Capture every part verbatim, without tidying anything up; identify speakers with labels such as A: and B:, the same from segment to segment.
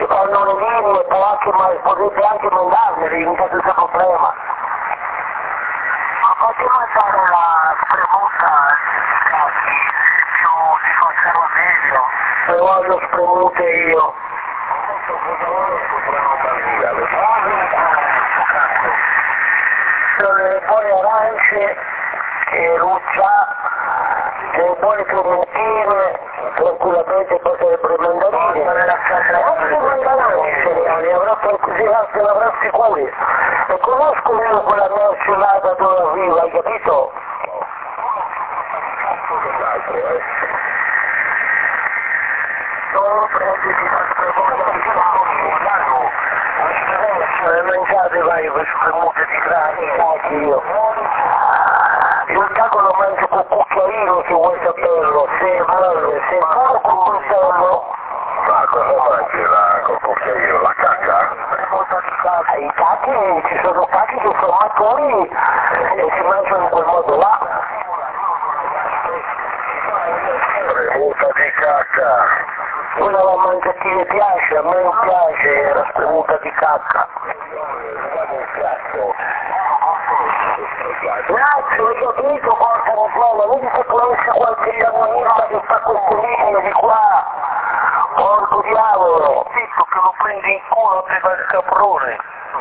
A: ci fanno le linee, può anche, potete anche mandarmeli, mica senza problema.
B: Ma potete mandare la spremuta di più si conserva meglio?
A: Se voglio spremute io. Le buone arance, e luccia, le buone clementine, tranquillamente potrebbero mandarine. Non si manderanno i cereali, avrà qualcosina, se l'avrà sicuri. E conosco io quella mercelata dove arriva, hai capito?
B: Non prenditi la spremuta di grano.
A: Le mangiate vai per spremute di grano, io. Io il caco lo mangio con cucchiaino se vuoi saperlo, se vuole, se pure con coltello.
C: Ma cosa mangi la col cucchiaino, la cacca?
A: I cacchi, ci sono cacchi che sono maturi e si mangiano in quel modo là.
C: Spremuta di cacca.
A: Quella la mangia a chi le piace, a me non piace la spremuta di cacca. Grazie, hai capito, porca miseria, vedi se può essere qualche camionista che fa queste linee di qua. Porco diavolo.
B: Zitto che lo prendi in culo prima del caprone.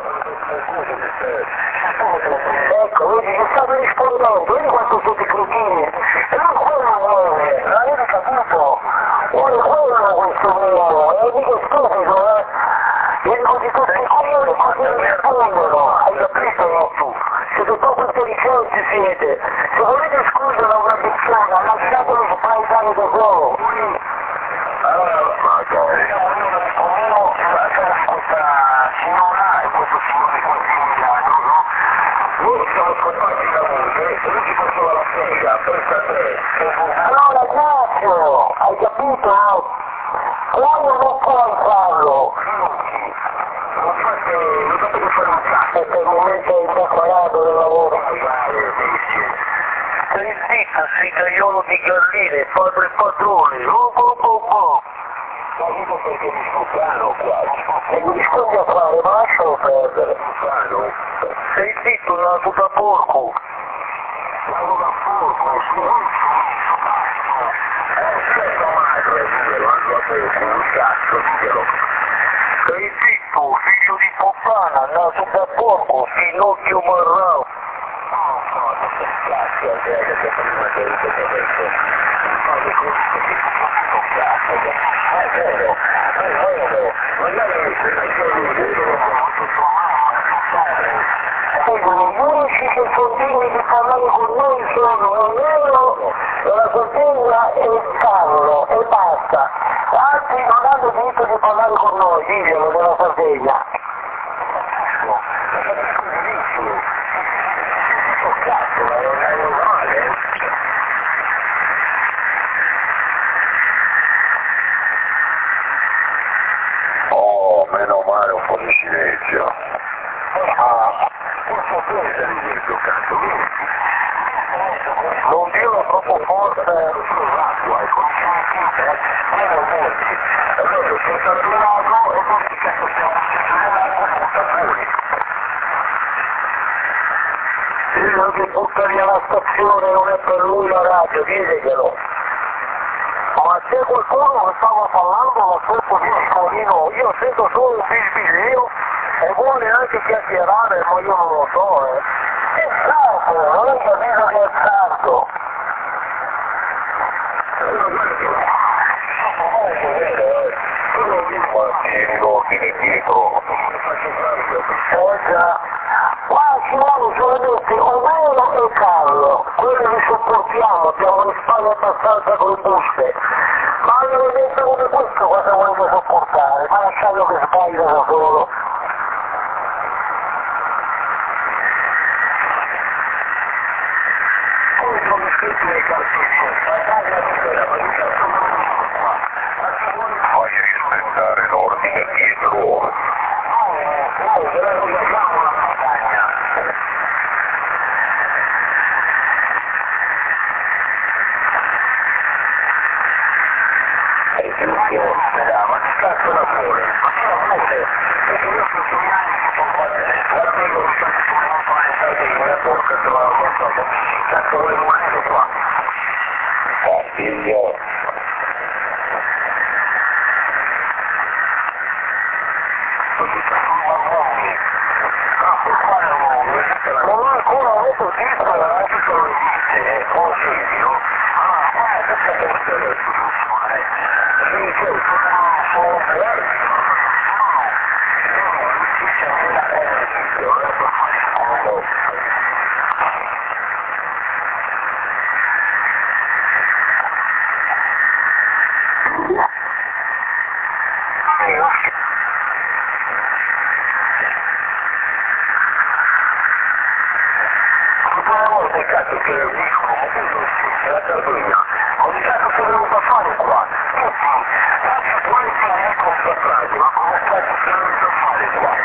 A: Ecco, vedi, che stavo rispondendo, vedi quanto siete cretini. E non quello vuole, l'avete capito? Vuole quello questo mondo, e dico stupido, eh? E così tutti i coglioni così rispondono, hai capito? Siete proprio intelligenti siete. Se volete escludere una persona, lasciatelo sbraitare da solo.
B: Almeno questa signora e questo signore consigliato, no?
C: Noi siamo scontati da voi, e lui ci faceva la spiega, pensa a te.
A: Allora Ignazio, hai capito? Claudio non puoi farlo.
C: Non fate, non dovete fare un cazzo.
A: E per il momento è incorporato del lavoro.
B: Stai zitto, sei cagliolo di galline, padre padrone, oh oh oh oh.
C: Ma dico perché mi scoppano qua.
A: E mi rispondi a fare, ma lascialo perdere.
C: Scoppano.
B: Sei zitto, nato da porco.
C: Vado da fuoco, aspetta madre, diglielo, ando a te, un cazzo, diglielo.
B: Stai zitto, figlio di puttana, nato da porco, finocchio marrao.
C: Cazzo, che prima che lo detto adesso. È vero, è vero, magari
A: Gli unici che sono degni di parlare con noi sono Onero, la Sardegna e il Carlo, e basta. Altri non hanno diritto di parlare con noi, diglielo, della Sardegna.
C: cazzo, ma non è normale. Oh, meno male un po' di silenzio. Ah, questo è il tuo cazzo.
A: Non dirlo troppo forte.
C: L'acqua è con allora, sono stato un lago e non si cazzo stiamo facendo l'acqua con sapori.
A: Quello che butta via la stazione non è per lui la radio, diglielo. Ma c'è qualcuno che stava parlando sotto di Nicolino, io sento solo un bisbiglio e vuole anche chiacchierare, ma io non lo so, eh. È sardo, non è capito che è sardo.
C: Ordini dietro.
A: Eh già. Qua ci vuole solamente Omero e Carlo, quelli li sopportiamo, abbiamo le spalle abbastanza robuste. Ma avevo detto come questo cosa voglio sopportare, ma lasciamo che sbaglia da solo.
C: Come sono scritto nei calzini? Fai rispettare l'ordine dietro. Ma che cazzo da fuori?
A: comune, perché io sono sei anni che sono qua dentro, l'avevo lasciato solo un po' in casa di una porca che l'ho portato, cazzo vuole rimanere qua.
C: Ah, figlio.
A: Non ho ancora avuto tempo, non ci sono viste, oh figlio. Ah, guarda che questa è la soluzione. Sì, che sono, sono verdi, no, non ci siamo da bene, figlio, è per fare scomodo. Ogni cazzo che dicono, è la Sardegna, ogni cazzo che venuto a fare qua, tutti, tanti politici dicono sta frase, ma come cazzo che venuto a fare qua?